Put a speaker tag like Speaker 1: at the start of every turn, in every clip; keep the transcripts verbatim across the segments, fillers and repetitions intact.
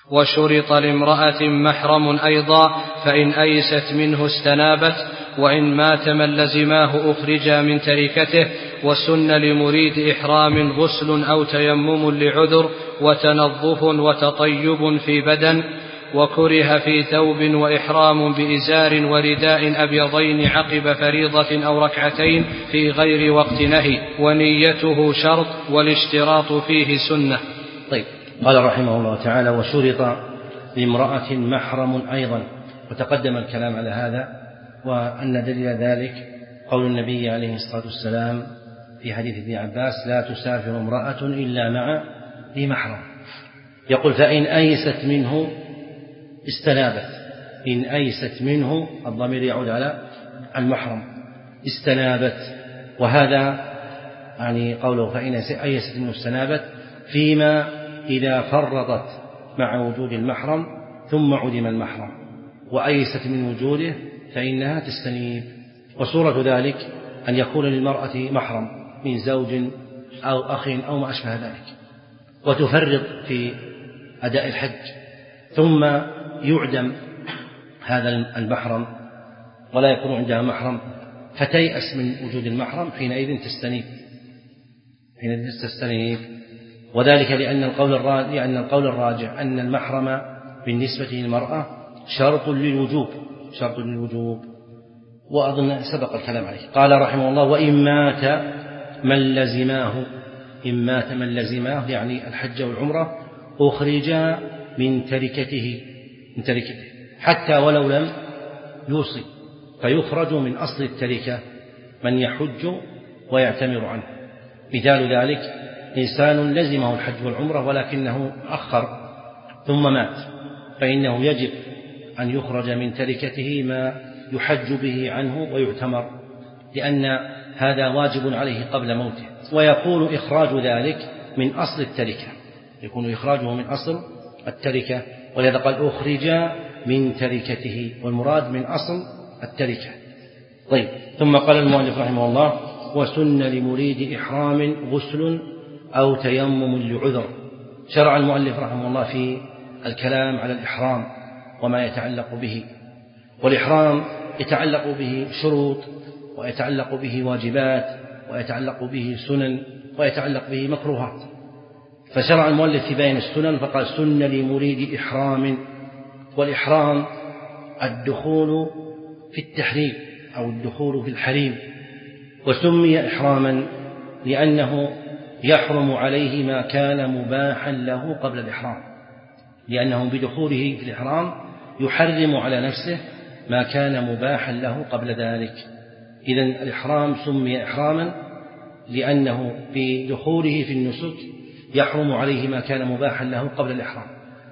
Speaker 1: وشرط لامرأة محرم أيضا، فإن أيست منه استنابت، وإن مات من لزماه أخرجا من تركته. وسن لمريد إحرام غسل أو تيمم لعذر، وتنظف وتطيب في بدن. وكره في ثوب وإحرام بإزار ورداء أبيضين عقب فريضة أو ركعتين في غير وقت نهي، ونيته شرط، والاشتراط فيه سنة.
Speaker 2: طيب، قال رحمه الله تعالى: وشرط لامرأة محرم أيضا. وتقدم الكلام على هذا، وأن دليل ذلك قول النبي عليه الصلاة والسلام في حديث ابن عباس: لا تسافر امرأة إلا مع ذي محرم. يقول: فإن أيست منه استنابت. إن أيست منه، الضمير يعود على المحرم، استنابت. وهذا يعني قوله فإن أيست منه استنابت فيما إذا فرطت مع وجود المحرم ثم عدم المحرم، وأيست من وجوده فإنها تستنيب. وصورة ذلك أن يكون للمرأة محرم من زوج أو أخ أو ما أشبه ذلك، وتفرط في أداء الحج، ثم يعدم هذا المحرم ولا يكون عندها محرم، فتيأس من وجود المحرم، حينئذ تستنيب حينئذ تستنيب وذلك لأن القول الراجح لأن القول الراجح أن المحرم بالنسبة للمرأة شرط للوجوب شرط للوجوب وأظن سبق الكلام عليه. قال رحمه الله: وإن مات من لزماه إن مات من لزماه يعني الحج والعمرة أخرجا من تركته من تركته حتى ولو لم يوصي، فيخرج من أصل التركة من يحج ويعتمر عنه. مثال ذلك: إنسان لزمه الحج والعمرة ولكنه أخر ثم مات، فإنه يجب أن يخرج من تركته ما يحج به عنه ويعتمر، لأن هذا واجب عليه قبل موته. ويكون إخراج ذلك من أصل التركة يكون إخراجه من أصل التركة ولذا قال: أخرج من تركته، والمراد من أصل التركة. طيب، ثم قال المؤلف رحمه الله: وسن لمريد إحرام غسل أو تيمم لعذر. شرع المؤلف رحمه الله في الكلام على الإحرام وما يتعلق به، والإحرام يتعلق به شروط، ويتعلق به واجبات، ويتعلق به سنن، ويتعلق به مكروهات. فشرع المؤلف في بيان السنن فقال: سن لمريد إحرام. والإحرام الدخول في التحريم أو الدخول في الحريم، وسمي إحراما لأنه يحرم عليه ما كان مباحا له قبل الإحرام، لأنه بدخوله في الإحرام يحرم على نفسه ما كان مباحا له قبل ذلك. إذن الإحرام سمي إحراما لأنه بدخوله في النسك يحرم عليه ما كان مباحا له قبل الإحرام.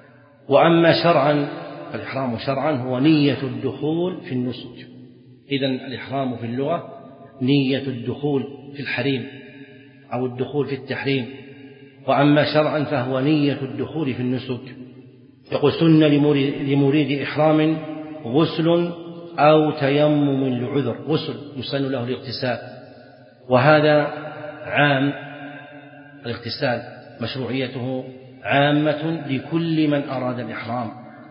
Speaker 2: وأما شرعا، الإحرام شرعا هو نية الدخول في النسك. إذن الإحرام في اللغة نية الدخول في الحريم أو الدخول في التحريم، وأما شرعا فهو نية الدخول في النسك. يقول: سن لمريد إحرام غسل أو تيمم لعذر. غسل يسن له الاغتسال، وهذا عام، الاغتسال مشروعيته عامة لكل من أراد الإحرام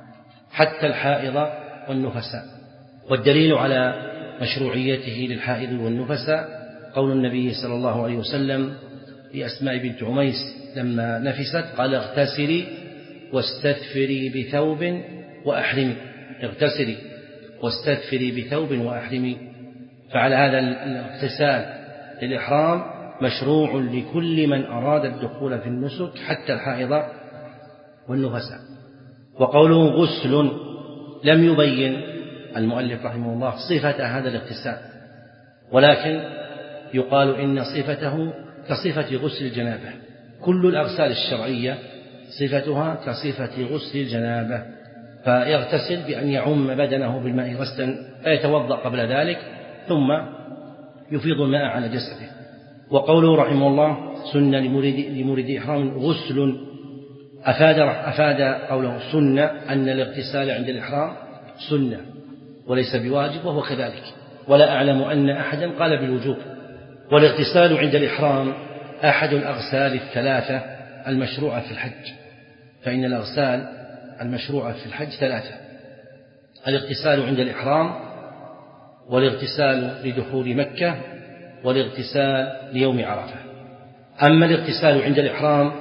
Speaker 2: حتى الحائض والنفساء. والدليل على مشروعيته للحائض والنفساء قول النبي صلى الله عليه وسلم لأسماء بنت عميس لما نفست قال: اغتسلي واستثفري بثوب وأحرمي اغتسلي واستثفري بثوب وأحرمي. فعلى هذا الاغتسال للإحرام مشروع لكل من أراد الدخول في النسك حتى الحائض والنفساء. وقوله غسل لم يبين المؤلف رحمه الله صفة هذا الاغتسال، ولكن يقال إن صفته كصفة غسل الجنابة. كل الأغسال الشرعية صفتها كصفة غسل الجنابة، فيغتسل بأن يعم بدنه بالماء غسلا، فيتوضأ قبل ذلك ثم يفيض الماء على جسده. وقوله رحمه الله: سنة لمريد, لمريد إحرام غسل، أفاد, أفاد قوله سنة أن الاغتسال عند الإحرام سنة وليس بواجب، وهو كذلك، ولا أعلم أن أحدا قال بالوجوب. والاغتسال عند الإحرام أحد الأغسال الثلاثة المشروعة في الحج، فإن الأغسال المشروعة في الحج ثلاثة: الاغتسال عند الإحرام، والاغتسال لدخول مكة، والاغتسال ليوم عرفة. أما الاغتسال عند الإحرام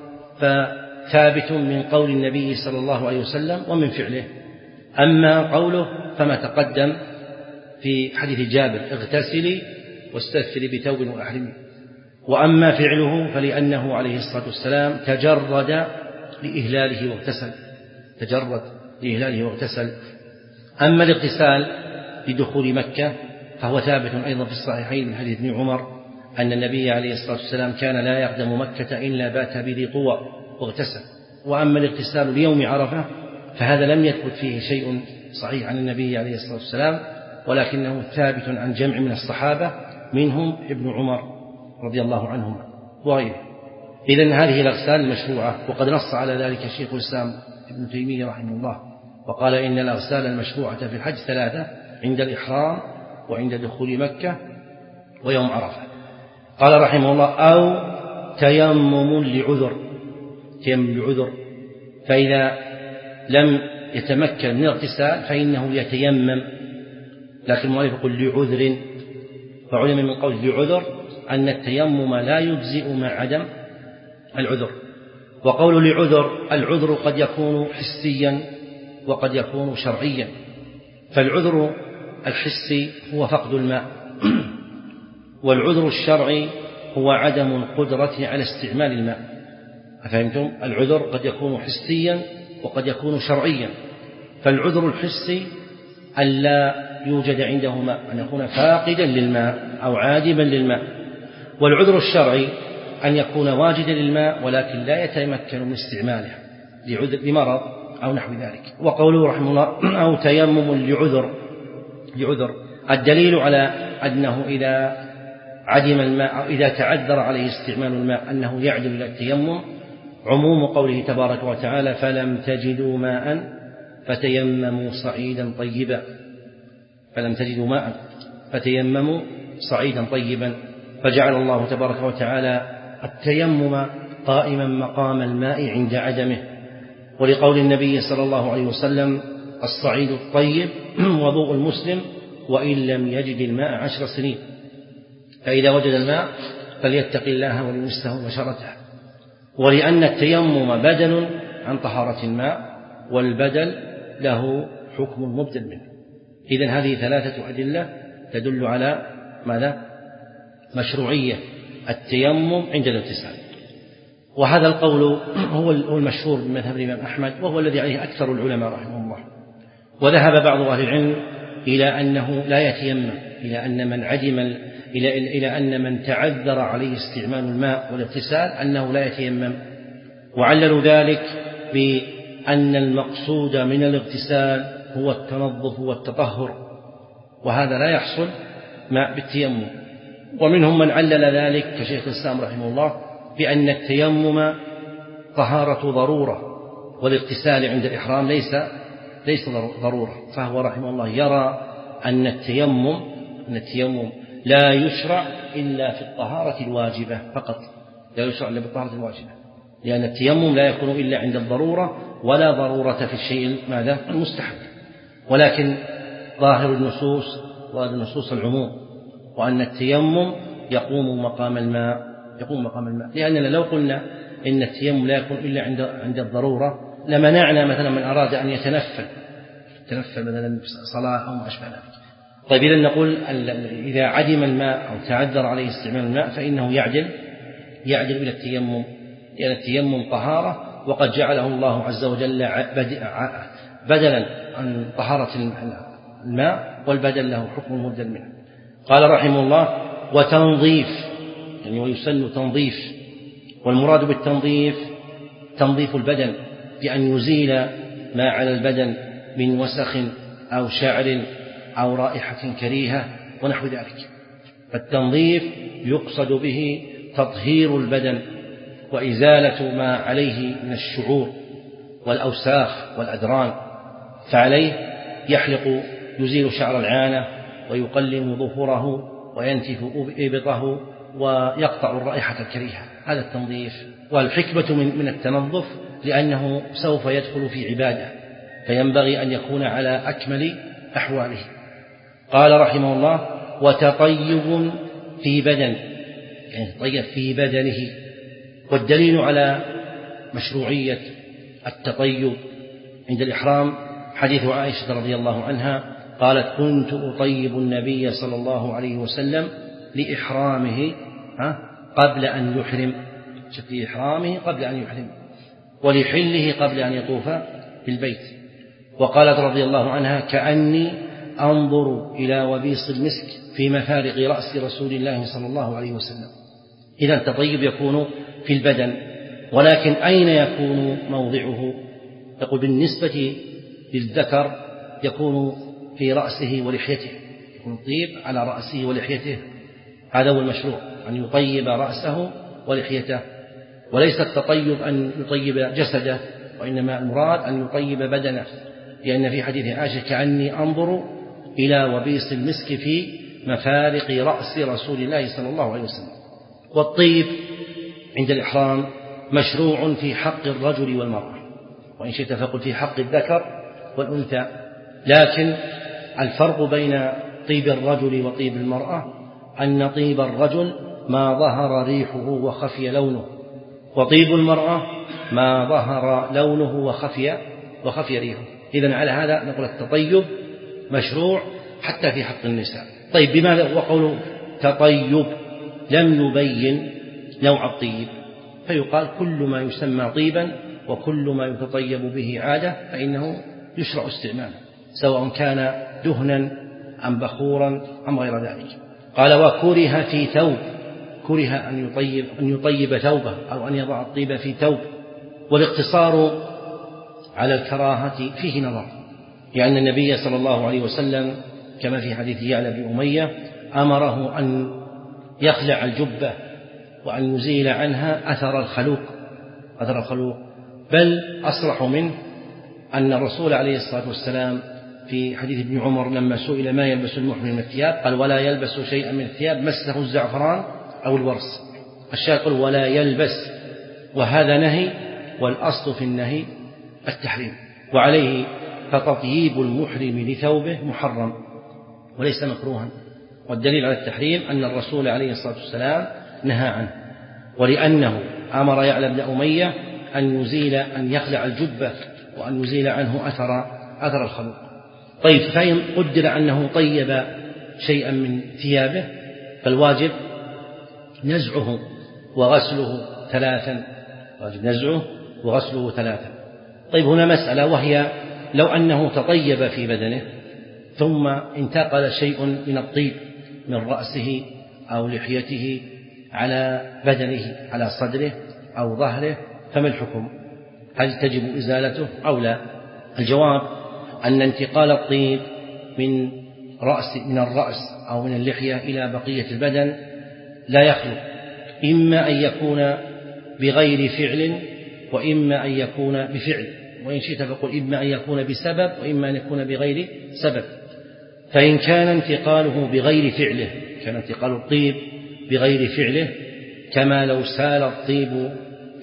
Speaker 2: فثابت من قول النبي صلى الله عليه وسلم ومن فعله. أما قوله فما تقدم في حديث جابر: اغتسلي واستغفري بثوب وأحرمي. وأما فعله فلأنه عليه الصلاة والسلام تجرد لإهلاله واغتسل تجرد لإهلاله واغتسل. أما الاغتسال لدخول مكة فهو ثابت أيضا في الصحيحين من حديث ابن عمر أن النبي عليه الصلاة والسلام كان لا يقدم مكة إلا بات بذي طوى واغتسل. وأما الاغتسال ليوم عرفة فهذا لم يثبت فيه شيء صحيح عن النبي عليه الصلاة والسلام، ولكنه ثابت عن جمع من الصحابة منهم ابن عمر رضي الله عنهما وغيره. إذن هذه الأغسال المشروعة، وقد نص على ذلك شيخ الإسلام ابن تيمية رحمه الله وقال إن الأغسال المشروعة في الحج ثلاثة: عند الإحرام، وعند دخول مكة، ويوم عرفة. قال رحمه الله: أو تيمم لعذر تيمم لعذر فإذا لم يتمكن من الاغتسال فإنه يتيمم، لكن المؤلف يقول لعذر، فعلم من قول لعذر أن التيمم لا يجزئ مع عدم العذر. وقول لعذر، العذر قد يكون حسيا وقد يكون شرعيا، فالعذر الحسي هو فقد الماء، والعذر الشرعي هو عدم القدرة على استعمال الماء. أفهمتم؟ العذر قد يكون حسيا وقد يكون شرعيا. فالعذر الحسي ألا يوجد عنده ماء، أن يكون فاقدا للماء أو عادما للماء. والعذر الشرعي أن يكون واجدا للماء ولكن لا يتمكن من استعماله لمرض أو نحو ذلك. وقوله رحمه الله: أو تيمم لعذر لعذر الدليل على أنه إذا عدم الماء أو إذا تعذر عليه استعمال الماء أنه يعدل إلى التيمم عموم قوله تبارك وتعالى: فلم تجدوا ماء فتيمموا صعيدا طيبا فلم تجدوا ماء فتيمموا صعيدا طيبا. فجعل الله تبارك وتعالى التيمم قائما مقام الماء عند عدمه. ولقول النبي صلى الله عليه وسلم: الصعيد الطيب وضوء المسلم وإن لم يجد الماء عشر سنين. فإذا وجد الماء فليتق الله وليمسه بشرته. ولأن التيمم بدل عن طهارة الماء، والبدل له حكم المبدل منه. إذن هذه ثلاثة أدلة تدل على ماذا؟ مشروعية التيمم عند الاغتسال. وهذا القول هو المشهور بمذهب الإمام أحمد، وهو الذي عليه أكثر العلماء رحمه الله. وذهب بعض أهل العلم إلى أنه لا يتيمم، إلى أن من عدم إلى إلى أن من تعذر عليه استعمال الماء والاغتسال أنه لا يتيمم. وعللوا ذلك بأن المقصود من الاغتسال هو التنظف والتطهر، وهذا لا يحصل مع بالتيمم. ومنهم من علل ذلك كشيخ الإسلام رحمه الله بأن التيمم طهارة ضرورة، والاغتسال عند الإحرام ليس ليس ضرورة. فهو رحمه الله يرى أن التيمم أن التيمم لا يشرع إلا في الطهارة الواجبة فقط، لا يشرع إلا بالطهارة الواجبة، لأن التيمم لا يكون إلا عند الضرورة، ولا ضرورة في الشيء ماذا المستحب. ولكن ظاهر النصوص والنصوص العموم، وأن التيمم يقوم مقام الماء يقوم مقام الماء لأننا لو قلنا إن التيمم لا يكون إلا عند عند الضرورة لمنعنا مثلا من أراد أن يتنفل يتنفل مثلا صلاة أو ما أشبه ذلك. طيب إذا نقول إذا عدم الماء أو تعذر عليه استعمال الماء فإنه يعدل يعدل إلى التيمم، لأن التيمم طهارة، وقد جعله الله عز وجل بدلا عن طهارة الماء، والبدل له حكم المبدل منه. قال رحمه الله: وتنظيف، يعني ويسن تنظيف، والمراد بالتنظيف تنظيف البدن بأن يزيل ما على البدن من وسخ أو شعر أو رائحة كريهة ونحو ذلك. فالتنظيف يقصد به تطهير البدن وإزالة ما عليه من الشعور والأوساخ والأدران. فعليه يحلق يزيل شعر العانة ويقلم ظفره وينتف إبطه ويقطع الرائحة الكريهة، هذا التنظيف. والحكمة من التنظف لأنه سوف يدخل في عبادة، فينبغي أن يكون على أكمل أحواله. قال رحمه الله: وتطيب في بدن، يعني تطيب في بدنه. والدليل على مشروعية التطيب عند الإحرام حديث عائشة رضي الله عنها قالت: كنت أطيب النبي صلى الله عليه وسلم لإحرامه قبل أن يحرم، لإحرامه قبل أن يحرم، ولحله قبل أن يطوف بالبيت. وقالت رضي الله عنها: كأني أنظر إلى وبيص المسك في مفارق رأس رسول الله صلى الله عليه وسلم. إذا التطيب يكون في البدن، ولكن أين يكون موضعه؟ يقول: بالنسبة للذكر يكون في رأسه ولحيته، يكون الطيب على رأسه ولحيته، هذا هو المشروع، أن يطيب رأسه ولحيته، وليس التطيب أن يطيب جسده، وإنما المراد أن يطيب بدنه، لأن في حديث عائشة: كأني أنظر إلى وبيص المسك في مفارق رأس رسول الله صلى الله عليه وسلم. والطيب عند الإحرام مشروع في حق الرجل والمرأة، وإن شئت فقل في حق الذكر والأنثى، لكن الفرق بين طيب الرجل وطيب المرأة أن طيب الرجل ما ظهر ريحه وخفي لونه، وطيب المرأة ما ظهر لونه وخفي وخفي ريحه. إذن على هذا نقول التطيب مشروع حتى في حق النساء. طيب، بماذا وقوله تطيب لم يبين نوع الطيب، فيقال كل ما يسمى طيبا وكل ما يتطيب به عادة فإنه يشرع استعماله، سواء كان دهنا أم بخورا أم غير ذلك. قال: وكره في ثوب، كره أن يطيب, أن يطيب ثوبه أو أن يضع الطيب في ثوب. والاقتصار على الكراهة فيه نظر، لأن النبي صلى الله عليه وسلم كما في حديث يعلى بن أمية أمره أن يخلع الجبة وأن يزيل عنها أثر الخلوق أثر الخلوق بل أصرح منه أن الرسول عليه الصلاة والسلام في حديث ابن عمر لما سئل ما يلبس المحرم من الثياب قال: ولا يلبس شيئا من الثياب مسه الزعفران أو الورس. الشاهد قال: ولا يلبس، وهذا نهي، والأصل في النهي التحريم. وعليه فتطييب المحرم لثوبه محرم وليس مكروها، والدليل على التحريم أن الرسول عليه الصلاة والسلام نهى عنه، ولأنه أمر يعلى بن أمية أن يزيل أن يخلع الجبة وأن يزيل عنه أثر أثر الخلوق. طيب، فإن قدر أنه طيب شيئا من ثيابه فالواجب نزعه وغسله ثلاثا واجب نزعه وغسله ثلاثا. طيب، هنا مسألة، وهي لو أنه تطيب في بدنه ثم انتقل شيء من الطيب من رأسه أو لحيته على بدنه على صدره أو ظهره، فما الحكم؟ هل تجب إزالته أو لا؟ الجواب أن انتقال الطيب من رأس من الرأس أو من اللحية إلى بقية البدن لا يخلو، إما أن يكون بغير فعل وإما أن يكون بفعل، وإن شئت فقل إما أن يكون بسبب وإما أن يكون بغير سبب. فإن كان انتقاله بغير فعله، كان انتقال الطيب بغير فعله كما لو سال الطيب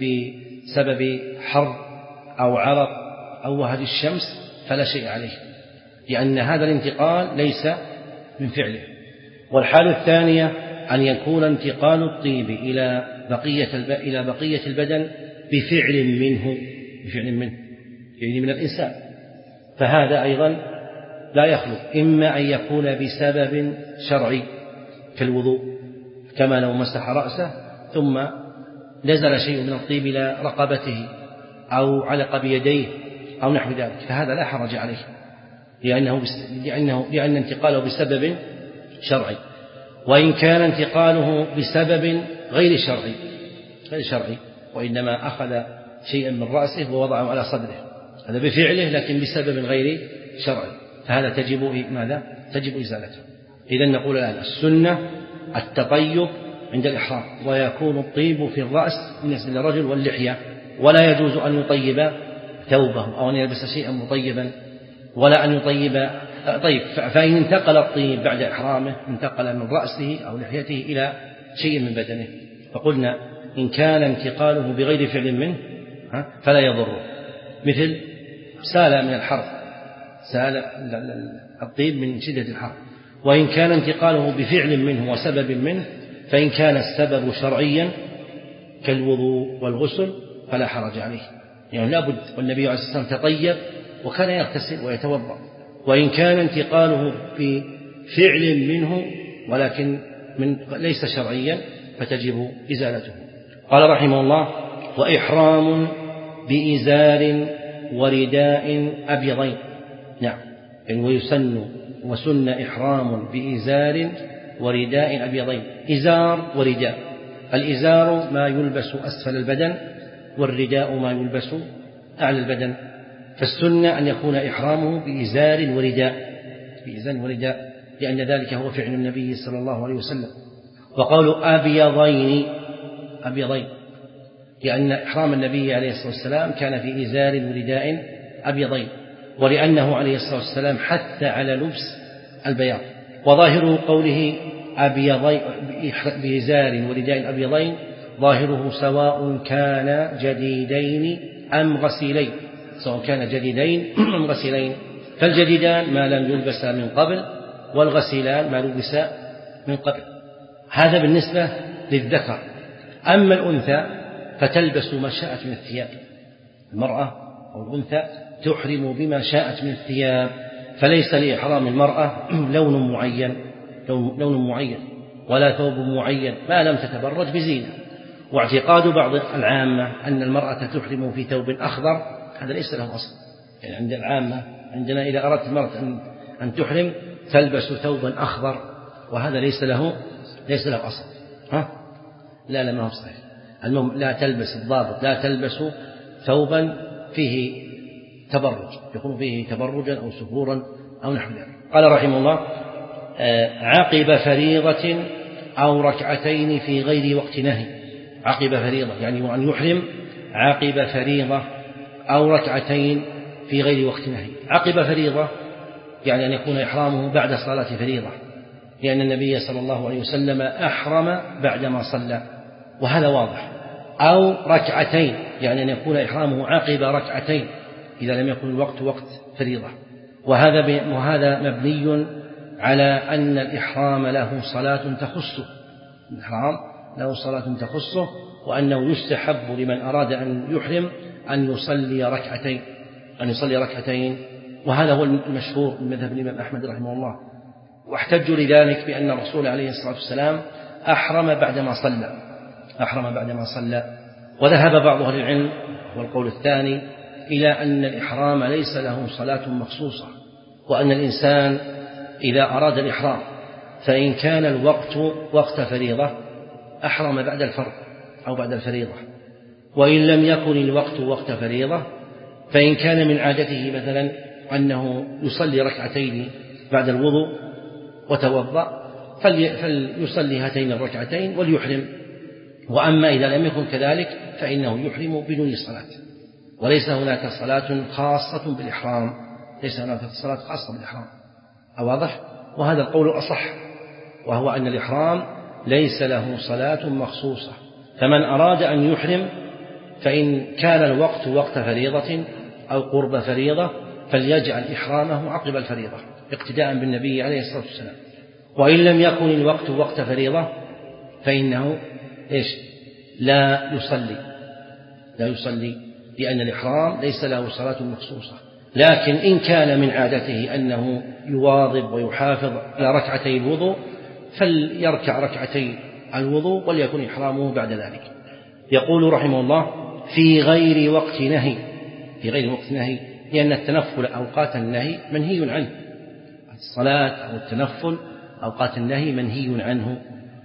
Speaker 2: بسبب حر أو عرق أو وهج الشمس فلا شيء عليه، لأن هذا الانتقال ليس من فعله. والحالة الثانية أن يكون انتقال الطيب إلى بقية إلى بقية البدن بفعل منه بفعل منه يعني من الإنسان، فهذا أيضا لا يخلو، إما أن يكون بسبب شرعي كالوضوء، كما لو مسح رأسه ثم نزل شيء من الطيب إلى رقبته أو علق بيديه أو نحو ذلك، فهذا لا حرج عليه، لأنه لأنه لأن انتقاله بسبب شرعي. وإن كان انتقاله بسبب غير شرعي غير شرعي وإنما أخذ شيئا من رأسه ووضعه على صدره، هذا بفعله لكن بسبب غير شرعي، فهذا تجب ماذا؟ تجب إزالته. إذن نقول الآن السنة التطيب عند الإحرام، ويكون الطيب في الرأس بالنسبة للرجل واللحية، ولا يجوز أن يطيب ثوبه أو أن يلبس شيئا مطيبا ولا أن يطيب. طيب، فإن انتقل الطيب بعد إحرامه انتقل من رأسه أو لحيته إلى شيء من بدنه، فقلنا إن كان انتقاله بغير فعل منه فلا يضر، مثل سال من الحر، سال الطيب من شدة الحر. وإن كان انتقاله بفعل منه وسبب منه، فإن كان السبب شرعيا كالوضوء والغسل فلا حرج عليه، يعني لابد. والنبي عليه الصلاة والسلام تطيب وكان يغتسل ويتوضأ. وإن كان انتقاله بفعل منه ولكن من ليس شرعيا فتجب إزالته. قال رحمه الله: وإحرام بإزار ورداء أبيضين. نعم، يعني ويسن وسن إحرام بإزار ورداء أبيضين. إزار ورداء، الإزار ما يلبس أسفل البدن، والرداء ما يلبس أعلى البدن. فالسنة أن يكون إحرامه بإزار ورداء، بإزار ورداء، لأن ذلك هو فعل النبي صلى الله عليه وسلم. وقالوا أبيضين، أبيضين، لأن إحرام النبي عليه الصلاة والسلام كان في إزار ورداء أبيضين، ولأنه عليه الصلاة والسلام حث على لبس البياض. وظاهر قوله أبيضين بإزار ورداء أبيضين ظاهره سواء كان جديدين أم غسيلين، سواء كان جديدين أم غسيلين. فالجديدان ما لم يلبس من قبل، والغسيلان ما لبس من قبل. هذا بالنسبة للذكر. أما الأنثى فتلبس ما شاءت من الثياب، المرأة أو الأنثى تحرم بما شاءت من الثياب، فليس لإحرام المرأة لون معين لون معين ولا ثوب معين ما لم تتبرج بزينة. واعتقاد بعض العامة أن المرأة تحرم في ثوب أخضر هذا ليس له أصل. يعني عند العامة عندنا إذا أردت المرأة أن أن تحرم تلبس ثوبا أخضر، وهذا ليس له ليس له أصل. ها؟ لا لا ما هو صحيح. المهم لا تلبس الضابط لا تلبس ثوبا فيه تبرج، يكون فيه تبرجا أو سفورا أو نحو ذلك. قال رحمه الله: عقب فريضة أو ركعتين في غير وقت نهي. عقب فريضة يعني أن يحرم عقب فريضة أو ركعتين في غير وقت نهي. عقب فريضة يعني أن يكون إحرامه بعد صلاة فريضة، لأن النبي صلى الله عليه وسلم أحرم بعدما صلى، وهذا واضح. أو ركعتين يعني أن يكون إحرامه عقب ركعتين إذا لم يكن الوقت وقت فريضة. وهذا وهذا مبني على أن الإحرام له صلاة تخصه، الإحرام له صلاة تخصه، وأنه يستحب لمن أراد أن يحرم أن يصلي ركعتين أن يصلي ركعتين وهذا هو المشهور من مذهب الإمام أحمد رحمه الله. واحتجوا لذلك بأن الرسول عليه الصلاة والسلام أحرم بعدما صلى أحرم بعدما صلى وذهب بعض أهل العلم والقول الثاني إلى أن الإحرام ليس له صلاة مخصوصة، وأن الإنسان إذا أراد الإحرام فإن كان الوقت وقت فريضة أحرم بعد الفرض أو بعد الفريضة، وإن لم يكن الوقت وقت فريضة فإن كان من عادته مثلا أنه يصلي ركعتين بعد الوضوء وتوضأ فليصلي هاتين الركعتين وليحرم. وأما إذا لم يكن كذلك فإنه يحرم بدون صلاة، وليس هناك صلاة خاصة بالإحرام ليس هناك صلاة خاصة بالإحرام. واضح؟ وهذا القول أصح، وهو أن الإحرام ليس له صلاة مخصوصة، فمن أراد أن يحرم فإن كان الوقت وقت فريضة أو قرب فريضة فليجعل إحرامه عقب الفريضة اقتداء بالنبي عليه الصلاة والسلام. وإن لم يكن الوقت وقت فريضة فإنه إيش؟ لا يصلي لا يصلي لأن الإحرام ليس له صلاة مخصوصة. لكن إن كان من عادته أنه يواظب ويحافظ على ركعتي الوضوء فليركع ركعتي الوضوء وليكن إحرامه بعد ذلك. يقول رحمه الله: في غير وقت نهي في غير وقت نهي لأن التنفل أوقات النهي منهي عنه، الصلاة أو التنفل أوقات النهي منهي عنه.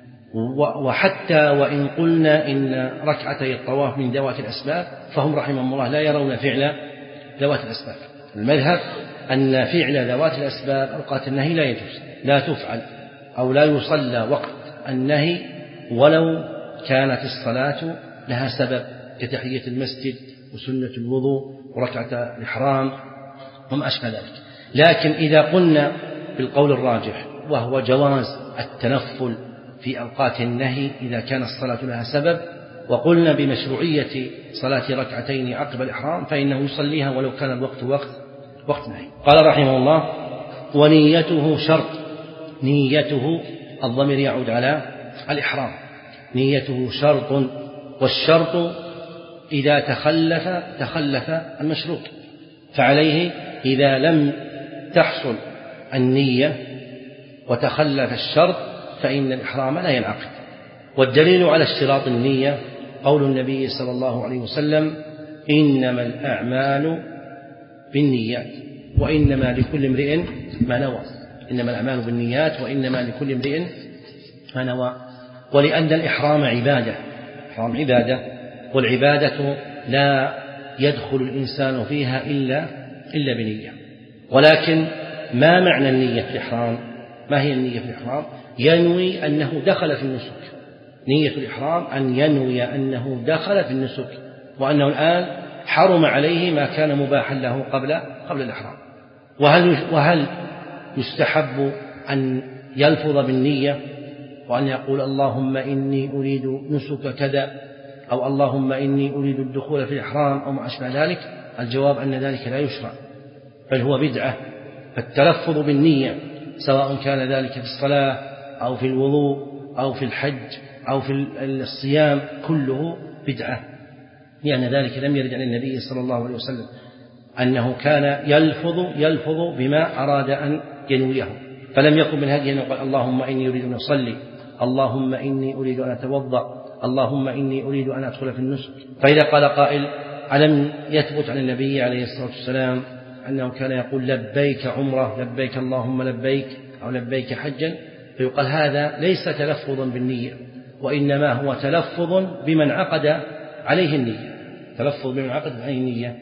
Speaker 2: وحتى وإن قلنا إن ركعتي الطواف من ذوات الأسباب فهم رحمهم الله لا يرون فعل ذوات الأسباب. المذهب أن فعل ذوات الأسباب أوقات النهي لا يجوز، لا تفعل أو لا يصلى وقت النهي ولو كانت الصلاة لها سبب كتحية المسجد وسنة الوضوء وركعة الإحرام وما أشبه ذلك. لكن إذا قلنا بالقول الراجح وهو جواز التنفل في أوقات النهي إذا كان الصلاة لها سبب وقلنا بمشروعية صلاة ركعتين عقب الإحرام فإنه يصليها ولو كان الوقت وقت وقت نهي. قال رحمه الله: ونيته شرط. نيته الضمير يعود على الإحرام. نيته شرط، والشرط إذا تخلف تخلف المشروط، فعليه إذا لم تحصل النية وتخلف الشرط فإن الإحرام لا ينعقد. والدليل على اشتراط النية قول النبي صلى الله عليه وسلم: إنما الأعمال بالنيات وإنما لكل امرئ ما نوى. إنما الأعمال بالنيات وإنما لكل امرئ ما نوى. ولأن الإحرام عبادة، الإحرام عبادة، والعبادة لا يدخل الإنسان فيها إلا إلا بنية. ولكن ما معنى النية في الإحرام؟ ما هي النية في الإحرام؟ ينوي أنه دخل في النسك. نية الإحرام أن ينوي أنه دخل في النسك، وأنه الآن حرم عليه ما كان مباحا له قبل قبل الإحرام. وهل وهل يستحب أن يلفظ بالنية وأن يقول: اللهم إني أريد نسك كذا، أو اللهم إني أريد الدخول في الإحرام، أو ما أشبه ذلك؟ الجواب أن ذلك لا يشرع، بل هو بدعة. فالتلفظ بالنية سواء كان ذلك في الصلاة أو في الوضوء أو في الحج أو في الصيام كله بدعة، لأن ذلك لم يرد عن النبي صلى الله عليه وسلم أنه كان يلفظ يلفظ بما أراد أن ينويه. فلم يكن من هديه أن يقول: اللهم إني أريد أن أصلي، اللهم إني أريد أن أتوضأ، اللهم إني أريد أن أدخل في النسك. فإذا قال قائل: ألم يثبت عن النبي عليه الصلاة والسلام أنه كان يقول لبيك عمرة، لبيك اللهم لبيك، أو لبيك حجا؟ فيقال هذا ليس تلفظا بالنية، وإنما هو تلفظ بمن عقد عليه النية، تلفظ بمن عقد عليه النية.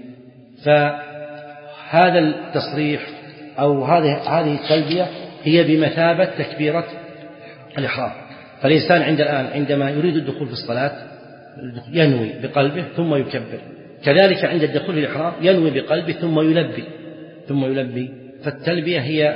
Speaker 2: فهذا التصريح أو هذه هذه التلبية هي بمثابة تكبيرة الإحرام. فالإنسان عند الآن عندما يريد الدخول في الصلاة ينوي بقلبه ثم يكبر، كذلك عند الدخول في الإحرام ينوي بقلبه ثم يلبي ثم يلبي. فالتلبية هي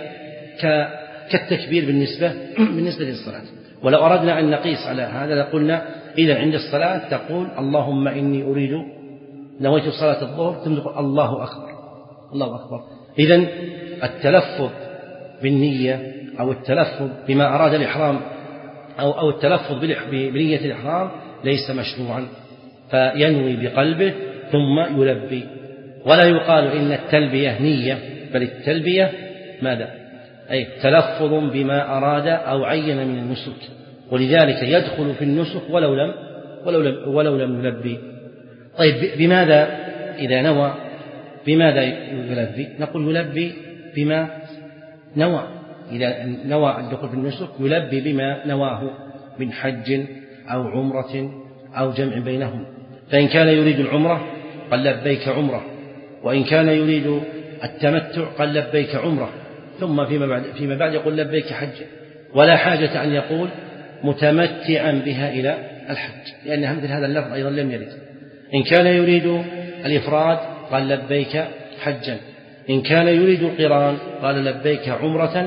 Speaker 2: كالتكبير بالنسبة بالنسبة للصلاة. ولو أردنا أن نقيس على هذا لقلنا: إذا عند الصلاة تقول: اللهم إني أريد، نويت صلاة الظهر، ثم تقول: الله أكبر الله أكبر. إذن التلفظ بالنية أو التلفظ بما أراد الإحرام أو أو التلفظ بنية الإحرام ليس مشروعا، فينوي بقلبه ثم يلبي. ولا يقال إن التلبية نية، بل التلبية ماذا؟ أي تلفظ بما أراد أو عين من النسك، ولذلك يدخل في النسك ولو لم ولو لم ولو لم يلبي. طيب بماذا إذا نوى بماذا يلبي؟ نقول يلبي بما نوى. إذا نوى الدخول في النسك يلبي بما نواه من حج أو عمرة أو جمع بينهم. فإن كان يريد العمرة قال لبيك عمرة، وإن كان يريد التمتع قال لبيك عمرة، ثم فيما بعد فيما بعد يقول لبيك حج. ولا حاجة أن يقول متمتعا بها إلى الحج، لأن مثل هذا اللفظ أيضا لم يرد. إن كان يريد الإفراد قال لبيك حجا، إن كان يريد القران قال لبيك عمرة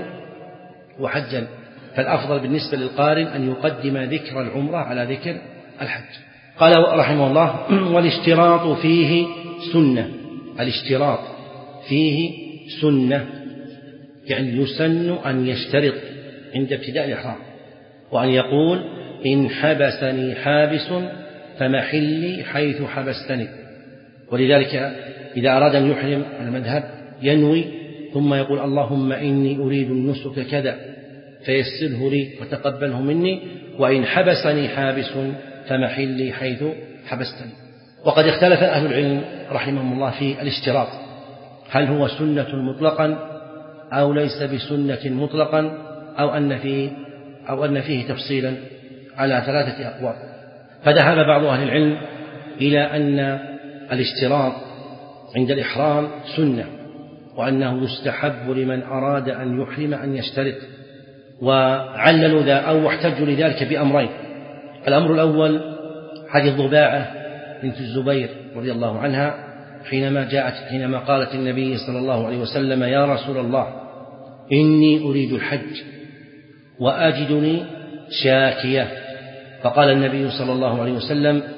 Speaker 2: وحجا. فالأفضل بالنسبة للقارن أن يقدم ذكر العمرة على ذكر الحج. قال رحمه الله: والاشتراط فيه سنة. الاشتراط فيه سنة، يعني يسن أن يشترط عند ابتداء الإحرام، وأن يقول: إن حبسني حابس فمحلي حيث حبستني. ولذلك إذا أراد أن يحرم المذهب ينوي ثم يقول: اللهم إني أريد النسك كذا فيسره لي وتقبله مني، وإن حبسني حابس فمحلي حيث حبستني. وقد اختلف أهل العلم رحمهم الله في الاشتراط، هل هو سنة مطلقا أو ليس بسنة مطلقا، أو أن فيه أو أن فيه تفصيلا على ثلاثة أقوال. فذهب بعض أهل العلم إلى أن الاشتراط عند الإحرام سنة، وأنه يستحب لمن أراد أن يحرم أن يشترط، وعللوا ذا أو احتجوا لذلك بأمرين. الأمر الأول حديث ضباعة بنت الزبير رضي الله عنها حينما جاءت حينما قالت النبي صلى الله عليه وسلم: يا رسول الله إني أريد الحج وأجدني شاكية. فقال النبي صلى الله عليه وسلم: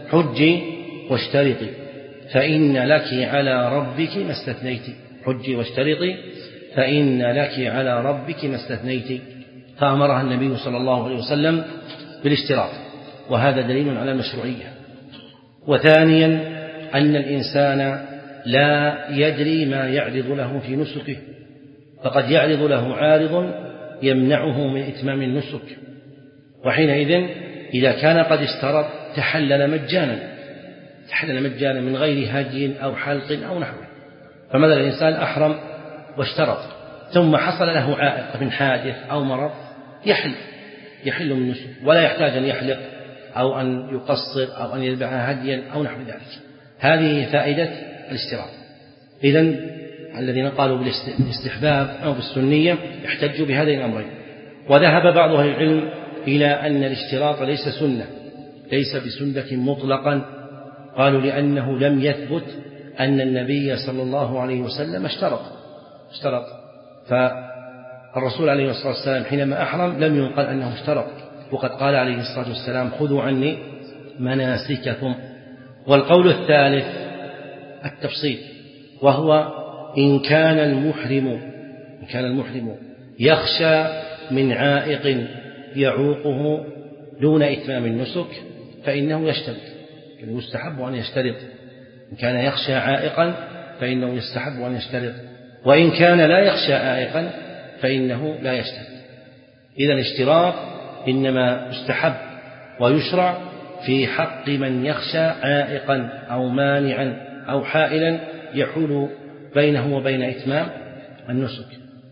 Speaker 2: حجي واشترطي فإن لك على ربك ما استثنيت، حجي واشترطي فإن لك على ربك ما استثنيت. فأمرها النبي صلى الله عليه وسلم بالاشتراط، وهذا دليل على المشروعية. وثانيا أن الإنسان لا يدري ما يعرض له في نسكه، فقد يعرض له عارض يمنعه من إتمام النسك، وحينئذ إذا كان قد اشترط تحلل مجانا تحلل مجانا من غير هدي أو حلق أو نحوه. فمثلا الإنسان أحرم واشترط ثم حصل له عائق من حادث أو مرض يحل يحل من نسك، ولا يحتاج أن يحلق أو أن يقصر أو أن يذبح هديا أو نحو ذلك. هذه فائدة الاشتراط. إذن الذين قالوا بالاستحباب أو بالسنية يحتجوا بهذين الأمرين. وذهب بعض أهل العلم إلى أن الاشتراط ليس سنة ليس بسنة مطلقا، قالوا لأنه لم يثبت أن النبي صلى الله عليه وسلم اشترط اشترط فالرسول عليه الصلاة والسلام حينما أحرم لم ينقل أنه اشترط، وقد قال عليه الصلاة والسلام خذوا عني مناسككم. والقول الثالث التفصيل، وهو إن كان المحرم إن كان المحرم يخشى من عائق يعوقه دون إتمام النسك فإنه يشترط، يعني يستحب أن يشترط. إن كان يخشى عائقا فإنه يستحب أن يشترط، وإن كان لا يخشى عائقا فإنه لا يشترط. إذا الاشتراط إنما يستحب ويشرع في حق من يخشى عائقا أو مانعا أو حائلا يحول بينه وبين إتمام النسك.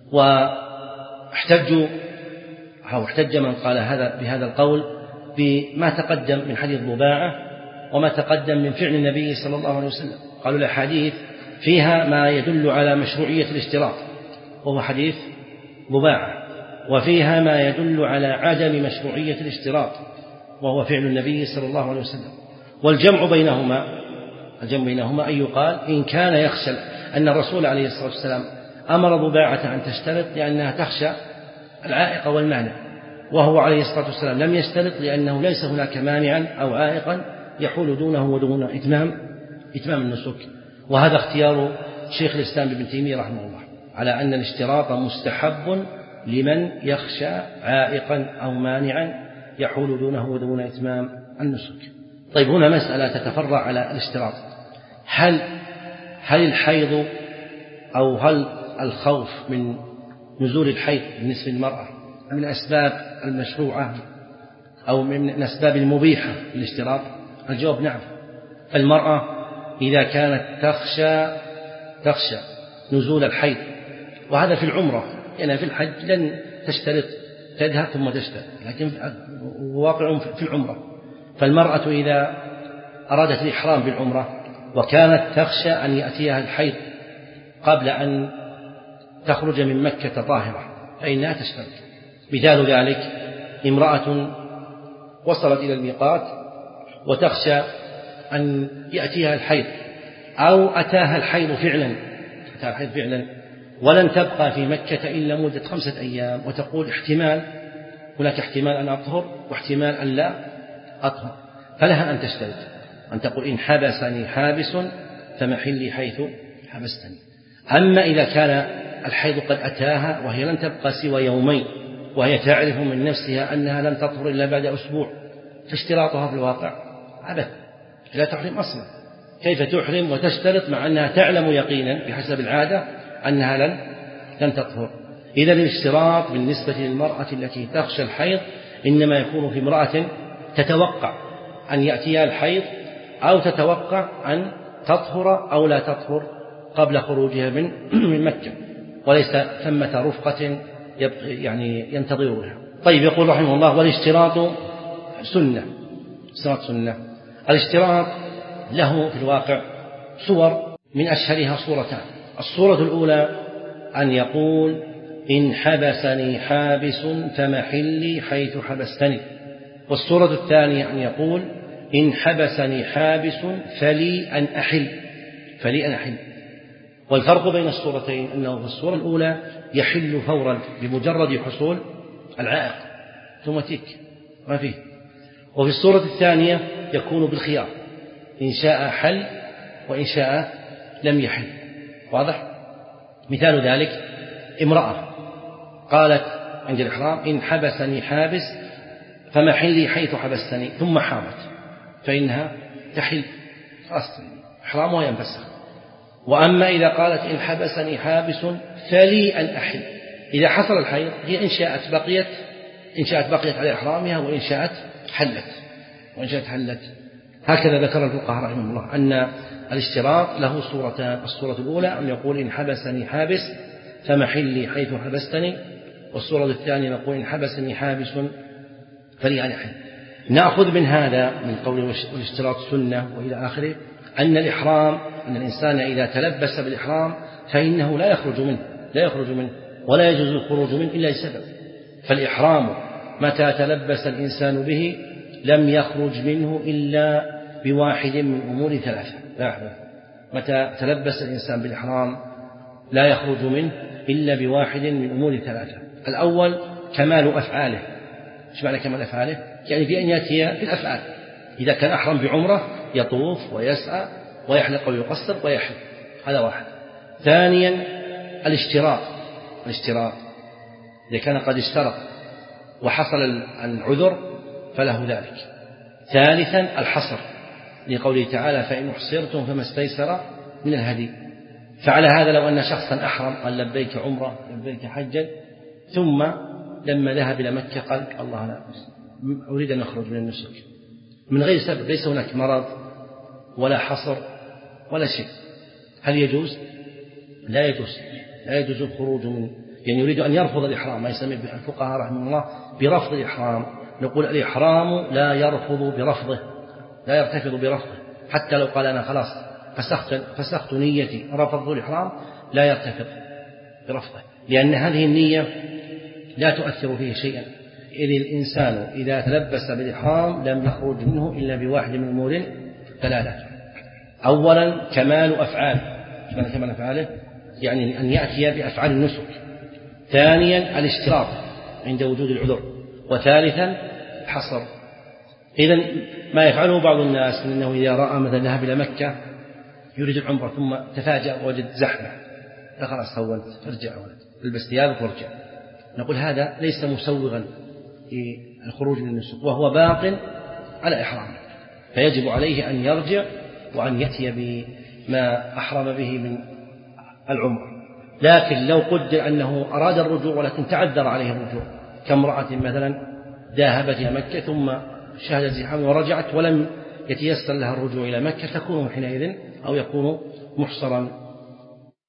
Speaker 2: واحتجوا أو احتج من قال هذا بهذا القول بما تقدم من حديث ضباعة وما تقدم من فعل النبي صلى الله عليه وسلم. قالوا الأحاديث فيها ما يدل على مشروعية الاشتراط وهو حديث ضباعة، وفيها ما يدل على عدم مشروعية الاشتراط وهو فعل النبي صلى الله عليه وسلم. والجمع بينهما الجمع بينهما أن يقال إن كان يخشى أن الرسول عليه الصلاة والسلام أمر ضباعة أن تشترط لأنها تخشى العائق والمانع، وهو عليه الصلاة والسلام لم يشترط لأنه ليس هناك مانعا أو عائقا يحول دونه ودون إتمام إتمام النسك. وهذا اختيار شيخ الإسلام ابن تيمية رحمه الله على أن الاشتراط مستحب لمن يخشى عائقا أو مانعا يحول دونه ودون إتمام النسك. طيب هنا مسألة تتفرع على الاشتراط، هل هل الحيض أو هل الخوف من نزول الحيض بالنسبة للمرأة من الأسباب المشروعة أو من الأسباب المبيحة للاشتراط؟ الجواب نعم. المرأة إذا كانت تخشى تخشى نزول الحيض، وهذا في العمرة، يعني في الحج لن تشترط تذهب ثم تشترط، لكن واقع في العمرة. فالمرأة إذا أرادت الإحرام بالعمرة وكانت تخشى أن يأتيها الحيض قبل أن تخرج من مكة طاهرة فإنها تشترط. مثال ذلك امرأة وصلت إلى الميقات وتخشى أن يأتيها الحيض أو أتاها الحيض فعلا أتاها الحيض فعلا ولن تبقى في مكة إلا مدة خمسة أيام، وتقول احتمال هناك احتمال أن أطهر واحتمال أن لا أطهر، فلها أن تشترط أن تقول إن حبسني حابس فمحلي حيث حبستني. أما إذا كان الحيض قد أتاها وهي لن تبقى سوى يومين وهي تعرف من نفسها أنها لن تطهر إلا بعد أسبوع، فاشتراطها في الواقع عبث، لا تحرم أصلا. كيف تحرم وتشترط مع أنها تعلم يقينا بحسب العادة أنها لن لن تطهر؟ إذا الاشتراط بالنسبة للمرأة التي تخشى الحيض إنما يكون في امرأة تتوقع أن يأتيها الحيض أو تتوقع أن تطهر أو لا تطهر قبل خروجها من من مكة، وليس ثمة رفقة يعني ينتظرها. طيب يقول رحمه الله والاشتراط سنة. اشتراط سنة. الاشتراط له في الواقع صور، من أشهرها صورتان. الصورة الأولى أن يقول إن حبسني حابس فمحلي حيث حبستني، والصورة الثانية أن يقول إن حبسني حابس فلي أن أحل فلي أن أحل. والفرق بين الصورتين أنه في الصورة الأولى يحل فورا بمجرد حصول العائق ثم تيك ما فيه، وفي الصورة الثانية يكون بالخيار إن شاء حل وإن شاء لم يحل. واضح؟ مثال ذلك امرأة قالت عند الإحرام إن حبسني حابس فمحلي حيث حبستني، ثم حاضت فإنها تحل، خلاص إحرامها ينفسخ. وأما إذا قالت إن حبسني حابس فلي أن أحل، إذا حصل الحيض هي إن شاءت بقيت إن شاءت بقيت على إحرامها وإن شاءت حلت وإن شاءت حلت. هكذا ذكر الفقهاء رحمهم الله أن الاشتراط له صورتان: الصورة الأولى أن يقول إن حبسني حابس فمحلي حيث حبستني، والصورة الثانية يقول إن حبسني حابس فلي أن أحل. نأخذ من هذا من قول الاشتراط سنة وإلى آخره أن الإحرام أن الإنسان إذا تلبس بالإحرام فإنه لا يخرج منه لا يخرج منه ولا يجوز الخروج منه إلا لسبب. فالإحرام متى تلبس الإنسان به لم يخرج منه إلا بواحد من أمور ثلاثة. لاحظوا، متى تلبس الإنسان بالإحرام لا يخرج منه إلا بواحد من أمور ثلاثة. الأول كمال أفعاله. إيش معنى كمال أفعاله؟ يعني بأن يأتي بالأفعال. إذا كان أحرم بعمرة يطوف ويسعى ويحلق ويقصر ويحل، هذا واحد. ثانيا الاشتراط الاشتراط إذا كان قد اشترط وحصل العذر فله ذلك. ثالثا الحصر لقوله تعالى فإن أحصرتم فما استيسر من الهدي. فعلى هذا لو أن شخصا أحرم قال لبيك عمرة لبيك حجا، ثم لما ذهب إلى مكة قال الله لا أريد أن أخرج من النسك من غير سبب، ليس هناك مرض ولا حصر ولا شيء، هل يجوز؟ لا يجوز لا يجوز الخروج من يعني يريد أن يرفض الإحرام، ما يسمى الفقهاء رحمه الله برفض الإحرام. نقول الإحرام لا يرفض برفضه لا يرتفض برفضه، حتى لو قال أنا خلاص فسخت, فسخت نيتي رفض الإحرام لا يرتفض برفضه، لأن هذه النية لا تؤثر فيه شيئا، إذ الإنسان إذا تلبس بالإحرام لم يخرج منه إلا بواحد من أمور ثلاثة. أولا كمال أفعال كمال كمال أفعاله يعني أن يأتي بأفعال النسك. ثانيا الاشتراط عند وجود العذر. وثالثا الحصر. إذن ما يفعله بعض الناس من أنه إذا رأى مثلا ذهب إلى مكة يريد العمرة ثم تفاجأ ووجد زحمة فخلاص سولت ارجع ولد البس ثيابك وارجع، نقول هذا ليس مسوغا للخروج من النسك وهو باق على إحرامه، فيجب عليه أن يرجع وأن يأتي بما أحرم به من العمرة. لكن لو قدر أنه أراد الرجوع ولكن تعذر عليه الرجوع كامرأة مثلا ذهبت إلى مكة ثم شهدت زحام ورجعت ولم يتيسر لها الرجوع إلى مكة تكون حينئذ أو يكون محصرا